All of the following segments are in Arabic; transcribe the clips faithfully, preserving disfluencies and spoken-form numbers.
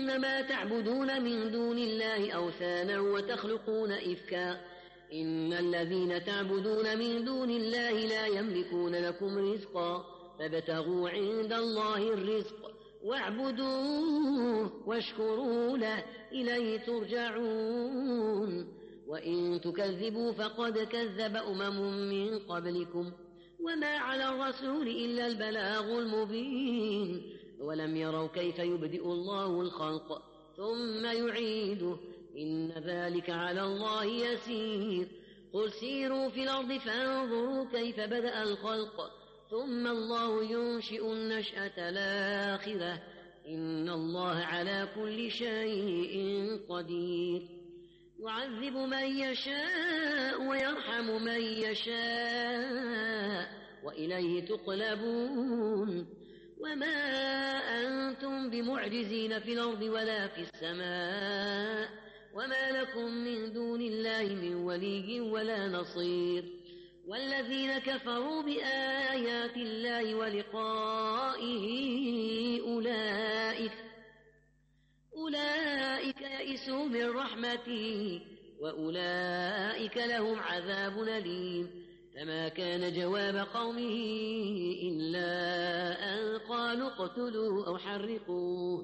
إنما تعبدون من دون الله أوثانا وتخلقون إفكا إن الذين تعبدون من دون الله لا يملكون لكم رزقا فابتغوا عند الله الرزق واعبدوه واشكروا له إليه ترجعون وإن تكذبوا فقد كذب أمم من قبلكم وما على الرسول إلا البلاغ المبين ولم يروا كيف يبدئ الله الخلق ثم يعيده إن ذلك على الله يسير قل سيروا في الأرض فانظروا كيف بدأ الخلق ثم الله ينشئ النشأة الآخرة إن الله على كل شيء قدير يعذب من يشاء ويرحم من يشاء وإليه تقلبون وما أنتم بمعجزين في الأرض ولا في السماء وما لكم من دون الله من ولي ولا نصير والذين كفروا بآيات الله ولقائه أولئك أولئك يئسوا من رحمته وأولئك لهم عذاب أليم فما كان جواب قومه إلا أن قالوا اقتلوه أو حرقوه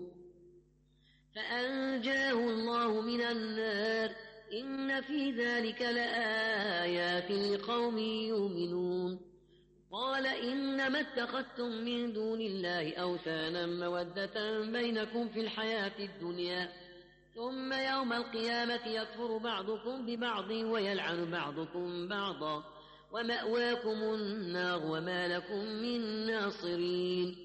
فأنجاه الله من النار إن في ذلك لآيات لقوم يؤمنون قال إنما اتخذتم من دون الله أوثانا مودة بينكم في الحياة الدنيا ثم يوم القيامة يكفر بعضكم ببعض ويلعن بعضكم بعضا ومأواكم النار وما لكم من ناصرين